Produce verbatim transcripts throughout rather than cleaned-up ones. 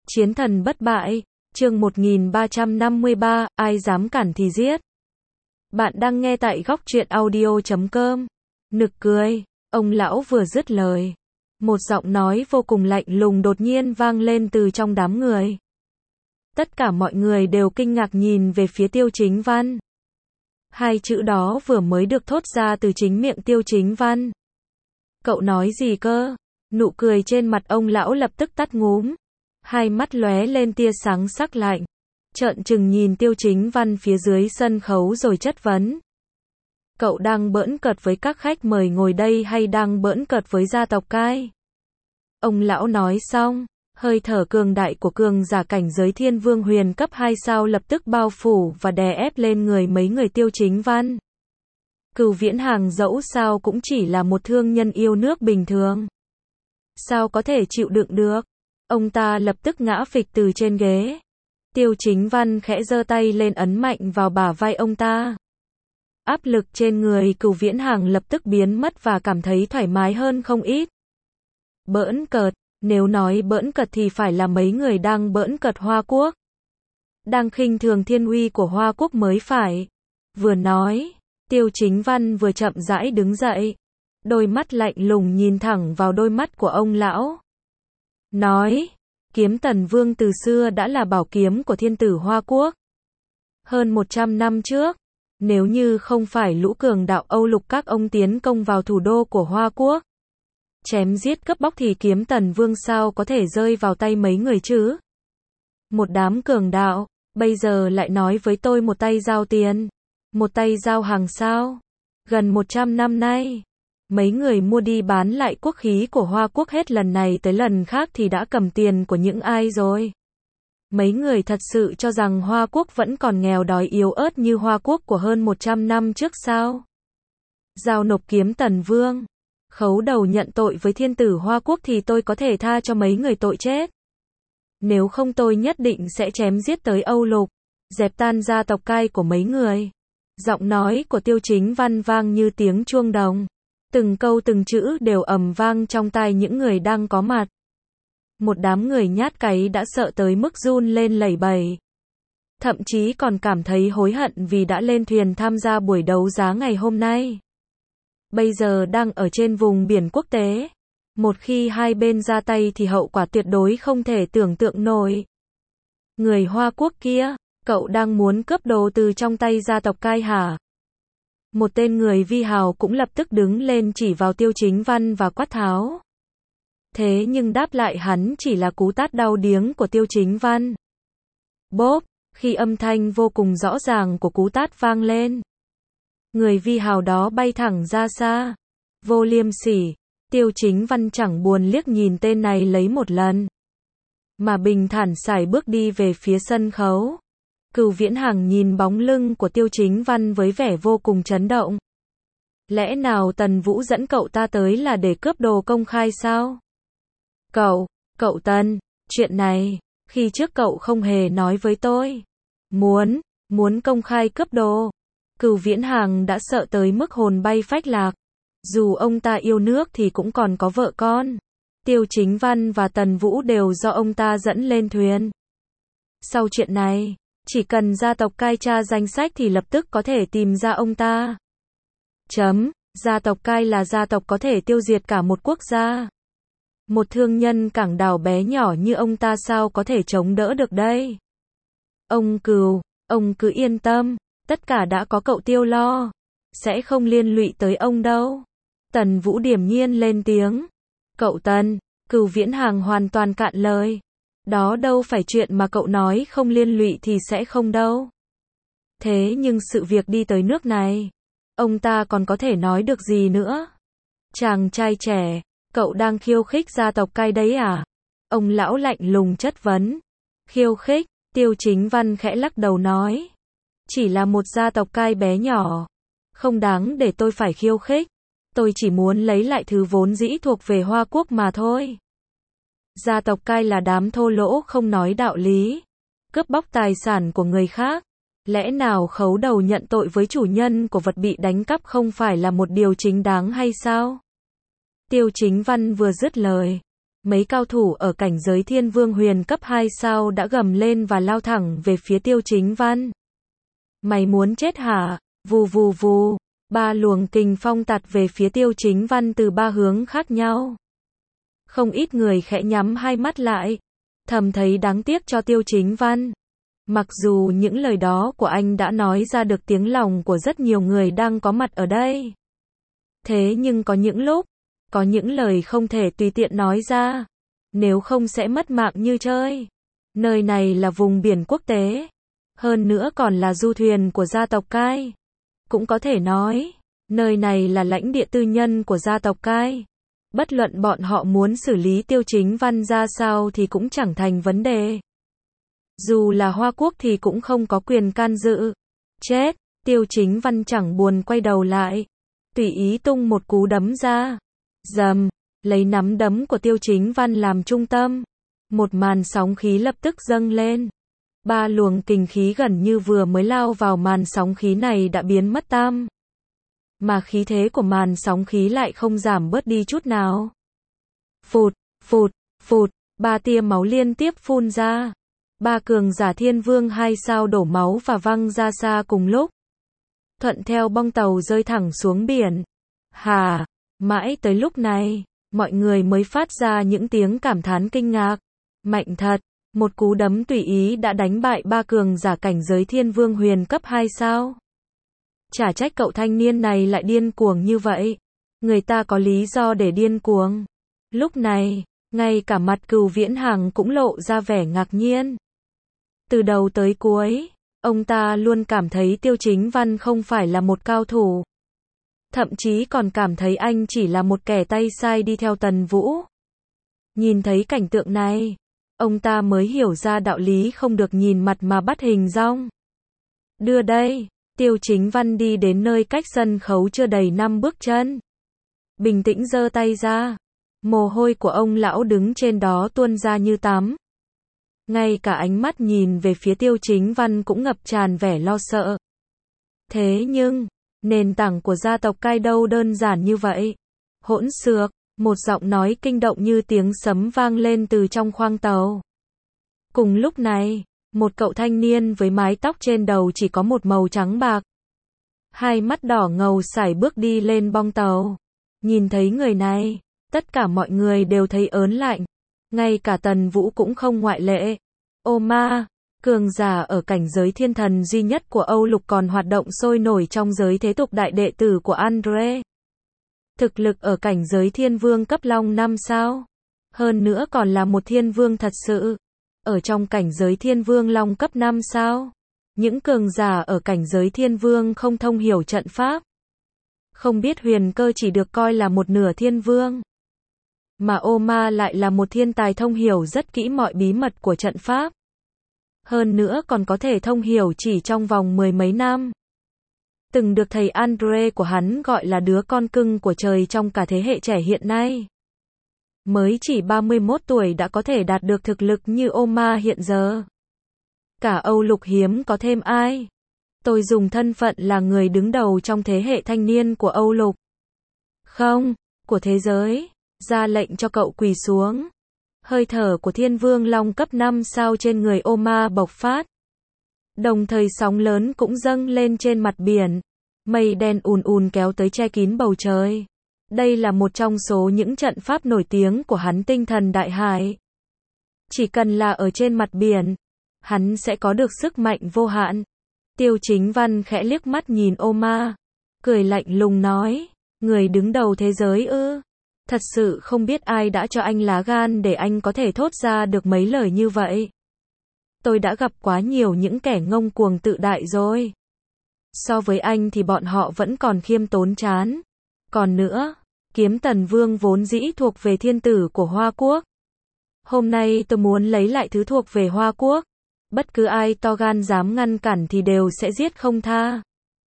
Chiến thần bất bại, chương một nghìn ba trăm năm mươi ba, ai dám cản thì giết. Bạn đang nghe tại góc truyện audio chấm com. Nực cười, ông lão vừa dứt lời. Một giọng nói vô cùng lạnh lùng đột nhiên vang lên từ trong đám người. Tất cả mọi người đều kinh ngạc nhìn về phía Tiêu Chính Văn. Hai chữ đó vừa mới được thốt ra từ chính miệng Tiêu Chính Văn. Cậu nói gì cơ? Nụ cười trên mặt ông lão lập tức tắt ngúm. Hai mắt lóe lên tia sáng sắc lạnh. Trợn trừng nhìn Tiêu Chính Văn phía dưới sân khấu rồi chất vấn. Cậu đang bỡn cợt với các khách mời ngồi đây hay đang bỡn cợt với gia tộc Cai? Ông lão nói xong, hơi thở cường đại của cường giả cảnh giới thiên vương huyền cấp hai sao lập tức bao phủ và đè ép lên người mấy người Tiêu Chính Văn. Cửu Viễn Hàng dẫu sao cũng chỉ là một thương nhân yêu nước bình thường. Sao có thể chịu đựng được? Ông ta lập tức ngã phịch từ trên ghế. Tiêu Chính Văn khẽ giơ tay lên ấn mạnh vào bả vai ông ta. Áp lực trên người Cửu Viễn Hàng lập tức biến mất và cảm thấy thoải mái hơn không ít. Bỡn cợt, nếu nói bỡn cợt thì phải là mấy người đang bỡn cợt Hoa Quốc. Đang khinh thường thiên uy của Hoa Quốc mới phải. Vừa nói, Tiêu Chính Văn vừa chậm rãi đứng dậy. Đôi mắt lạnh lùng nhìn thẳng vào đôi mắt của ông lão. Nói, kiếm Tần Vương từ xưa đã là bảo kiếm của thiên tử Hoa Quốc. Hơn một trăm năm trước, nếu như không phải lũ cường đạo Âu Lục các ông tiến công vào thủ đô của Hoa Quốc, chém giết cướp bóc thì kiếm Tần Vương sao có thể rơi vào tay mấy người chứ? Một đám cường đạo, bây giờ lại nói với tôi một tay giao tiền, một tay giao hàng sao? Gần một trăm năm nay, mấy người mua đi bán lại quốc khí của Hoa Quốc hết lần này tới lần khác thì đã cầm tiền của những ai rồi? Mấy người thật sự cho rằng Hoa Quốc vẫn còn nghèo đói yếu ớt như Hoa Quốc của hơn một trăm năm trước sao? Giao nộp kiếm Tần Vương, khấu đầu nhận tội với thiên tử Hoa Quốc thì tôi có thể tha cho mấy người tội chết. Nếu không tôi nhất định sẽ chém giết tới Âu Lục, dẹp tan gia tộc Cai của mấy người. Giọng nói của Tiêu Chính Văn vang như tiếng chuông đồng. Từng câu từng chữ đều ầm vang trong tai những người đang có mặt. Một đám người nhát cáy đã sợ tới mức run lên lẩy bẩy. Thậm chí còn cảm thấy hối hận vì đã lên thuyền tham gia buổi đấu giá ngày hôm nay. Bây giờ đang ở trên vùng biển quốc tế. Một khi hai bên ra tay thì hậu quả tuyệt đối không thể tưởng tượng nổi. Người Hoa Quốc kia, cậu đang muốn cướp đồ từ trong tay gia tộc Cai hả? Một tên người vi hào cũng lập tức đứng lên chỉ vào Tiêu Chính Văn và quát tháo. Thế nhưng đáp lại hắn chỉ là cú tát đau điếng của Tiêu Chính Văn. Bốp, khi âm thanh vô cùng rõ ràng của cú tát vang lên. Người vi hào đó bay thẳng ra xa. Vô liêm sỉ, Tiêu Chính Văn chẳng buồn liếc nhìn tên này lấy một lần. Mà bình thản sải bước đi về phía sân khấu. Cửu Viễn Hàng nhìn bóng lưng của Tiêu Chính Văn với vẻ vô cùng chấn động. Lẽ nào Tần Vũ dẫn cậu ta tới là để cướp đồ công khai sao? Cậu, cậu Tần, chuyện này, khi trước cậu không hề nói với tôi. Muốn, muốn công khai cướp đồ. Cửu Viễn Hàng đã sợ tới mức hồn bay phách lạc. Dù ông ta yêu nước thì cũng còn có vợ con. Tiêu Chính Văn và Tần Vũ đều do ông ta dẫn lên thuyền. Sau chuyện này, chỉ cần gia tộc Cai tra danh sách thì lập tức có thể tìm ra ông ta. Chấm, gia tộc Cai là gia tộc có thể tiêu diệt cả một quốc gia. Một thương nhân cảng đảo bé nhỏ như ông ta sao có thể chống đỡ được đây? Ông Cửu, ông cứ yên tâm, tất cả đã có cậu Tiêu lo. Sẽ không liên lụy tới ông đâu. Tần Vũ điềm nhiên lên tiếng. Cậu Tần, Cửu Viễn Hàng hoàn toàn cạn lời. Đó đâu phải chuyện mà cậu nói không liên lụy thì sẽ không đâu. Thế nhưng sự việc đi tới nước này, ông ta còn có thể nói được gì nữa? Chàng trai trẻ, cậu đang khiêu khích gia tộc Cai đấy à? Ông lão lạnh lùng chất vấn. Khiêu khích, Tiêu Chính Văn khẽ lắc đầu nói. Chỉ là một gia tộc Cai bé nhỏ. Không đáng để tôi phải khiêu khích. Tôi chỉ muốn lấy lại thứ vốn dĩ thuộc về Hoa Quốc mà thôi. Gia tộc Cai là đám thô lỗ không nói đạo lý. Cướp bóc tài sản của người khác. Lẽ nào khấu đầu nhận tội với chủ nhân của vật bị đánh cắp không phải là một điều chính đáng hay sao? Tiêu Chính Văn vừa dứt lời. mấy cao thủ ở cảnh giới thiên vương huyền cấp hai sao đã gầm lên và lao thẳng về phía Tiêu Chính Văn. Mày muốn chết hả? Vù vù vù, ba luồng kình phong tạt về phía Tiêu Chính Văn từ ba hướng khác nhau. Không ít người khẽ nhắm hai mắt lại, thầm thấy đáng tiếc cho Tiêu Chính Văn. Mặc dù những lời đó của anh đã nói ra được tiếng lòng của rất nhiều người đang có mặt ở đây. Thế nhưng có những lúc, có những lời không thể tùy tiện nói ra, nếu không sẽ mất mạng như chơi. Nơi này là vùng biển quốc tế, hơn nữa còn là du thuyền của gia tộc Cai. Cũng có thể nói, nơi này là lãnh địa tư nhân của gia tộc Cai. Bất luận bọn họ muốn xử lý Tiêu Chính Văn ra sao thì cũng chẳng thành vấn đề. Dù là Hoa Quốc thì cũng không có quyền can dự. Chết, Tiêu Chính Văn chẳng buồn quay đầu lại, tùy ý tung một cú đấm ra. Dầm, lấy nắm đấm của Tiêu Chính Văn làm trung tâm, một màn sóng khí lập tức dâng lên. Ba luồng kình khí gần như vừa mới lao vào màn sóng khí này đã biến mất tam. Mà khí thế của màn sóng khí lại không giảm bớt đi chút nào. Phụt, phụt, phụt, ba tia máu liên tiếp phun ra. Ba cường giả thiên vương hai sao đổ máu và văng ra xa cùng lúc. Thuận theo bong tàu rơi thẳng xuống biển. Hà, mãi tới lúc này, mọi người mới phát ra những tiếng cảm thán kinh ngạc. Mạnh thật, một cú đấm tùy ý đã đánh bại ba cường giả cảnh giới thiên vương huyền cấp hai sao. Chả trách cậu thanh niên này lại điên cuồng như vậy. Người ta có lý do để điên cuồng. Lúc này, ngay cả mặt Cửu Viễn Hằng cũng lộ ra vẻ ngạc nhiên. Từ đầu tới cuối, ông ta luôn cảm thấy Tiêu Chính Văn không phải là một cao thủ. Thậm chí còn cảm thấy anh chỉ là một kẻ tay sai đi theo Tần Vũ. Nhìn thấy cảnh tượng này, ông ta mới hiểu ra đạo lý không được nhìn mặt mà bắt hình dong. Đưa đây, Tiêu Chính Văn đi đến nơi cách sân khấu chưa đầy năm bước chân. Bình tĩnh giơ tay ra, mồ hôi của ông lão đứng trên đó tuôn ra như tắm. Ngay cả ánh mắt nhìn về phía Tiêu Chính Văn cũng ngập tràn vẻ lo sợ. Thế nhưng, nền tảng của gia tộc Cai đâu đơn giản như vậy. Hỗn xược, một giọng nói kinh động như tiếng sấm vang lên từ trong khoang tàu. Cùng lúc này, một cậu thanh niên với mái tóc trên đầu chỉ có một màu trắng bạc, hai mắt đỏ ngầu sải bước đi lên bong tàu. Nhìn thấy người này, tất cả mọi người đều thấy ớn lạnh. Ngay cả Tần Vũ cũng không ngoại lệ. Ô ma, cường giả ở cảnh giới thiên thần duy nhất của Âu Lục còn hoạt động sôi nổi trong giới thế tục đại đệ tử của Andre. Thực lực ở cảnh giới thiên vương cấp long năm sao. Hơn nữa còn là một thiên vương thật sự. Ở trong cảnh giới thiên vương long cấp năm sao. Những cường giả ở cảnh giới thiên vương không thông hiểu trận pháp. Không biết huyền cơ chỉ được coi là một nửa thiên vương. Mà ô ma lại là một thiên tài thông hiểu rất kỹ mọi bí mật của trận pháp. Hơn nữa còn có thể thông hiểu chỉ trong vòng mười mấy năm. Từng được thầy Andre của hắn gọi là đứa con cưng của trời trong cả thế hệ trẻ hiện nay. Mới chỉ ba mươi mốt tuổi đã có thể đạt được thực lực như ô ma hiện giờ. Cả Âu Lục hiếm có thêm ai. Tôi dùng thân phận là người đứng đầu trong thế hệ thanh niên của Âu Lục. Không, của thế giới. Ra lệnh cho cậu quỳ xuống. Hơi thở của thiên vương long cấp năm sao trên người ô ma bộc phát. Đồng thời sóng lớn cũng dâng lên trên mặt biển. Mây đen ùn ùn kéo tới che kín bầu trời. Đây là một trong số những trận pháp nổi tiếng của hắn, tinh thần đại hải. Chỉ cần là ở trên mặt biển, hắn sẽ có được sức mạnh vô hạn. Tiêu Chính Văn khẽ liếc mắt nhìn ô ma, cười lạnh lùng nói, người đứng đầu thế giới ư? Thật sự không biết ai đã cho anh lá gan để anh có thể thốt ra được mấy lời như vậy. Tôi đã gặp quá nhiều những kẻ ngông cuồng tự đại rồi. So với anh thì bọn họ vẫn còn khiêm tốn chán. Còn nữa, Kiếm Tần Vương vốn dĩ thuộc về thiên tử của Hoa Quốc. Hôm nay tôi muốn lấy lại thứ thuộc về Hoa Quốc. Bất cứ ai to gan dám ngăn cản thì đều sẽ giết không tha.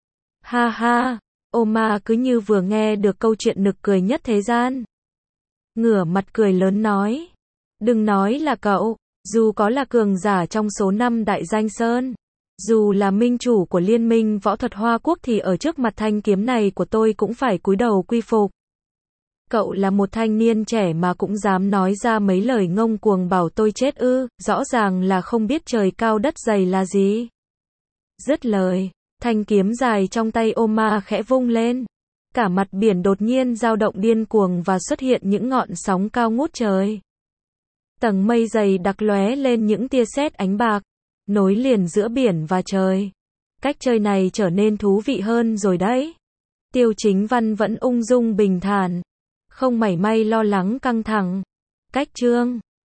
Ha ha, ô ma cứ như vừa nghe được câu chuyện nực cười nhất thế gian. Ngửa mặt cười lớn nói. Đừng nói là cậu, dù có là cường giả trong số năm đại danh sơn, dù là minh chủ của liên minh võ thuật Hoa Quốc thì ở trước mặt thanh kiếm này của tôi cũng phải cúi đầu quy phục. Cậu là một thanh niên trẻ mà cũng dám nói ra mấy lời ngông cuồng bảo tôi chết ư, rõ ràng là không biết trời cao đất dày là gì. Dứt lời, thanh kiếm dài trong tay Oma khẽ vung lên. Cả mặt biển đột nhiên dao động điên cuồng và xuất hiện những ngọn sóng cao ngút trời. Tầng mây dày đặc lóe lên những tia sét ánh bạc, nối liền giữa biển và trời. Cách chơi này trở nên thú vị hơn rồi đấy. Tiêu Chính Văn vẫn ung dung bình thản, không mảy may lo lắng căng thẳng. Cách chương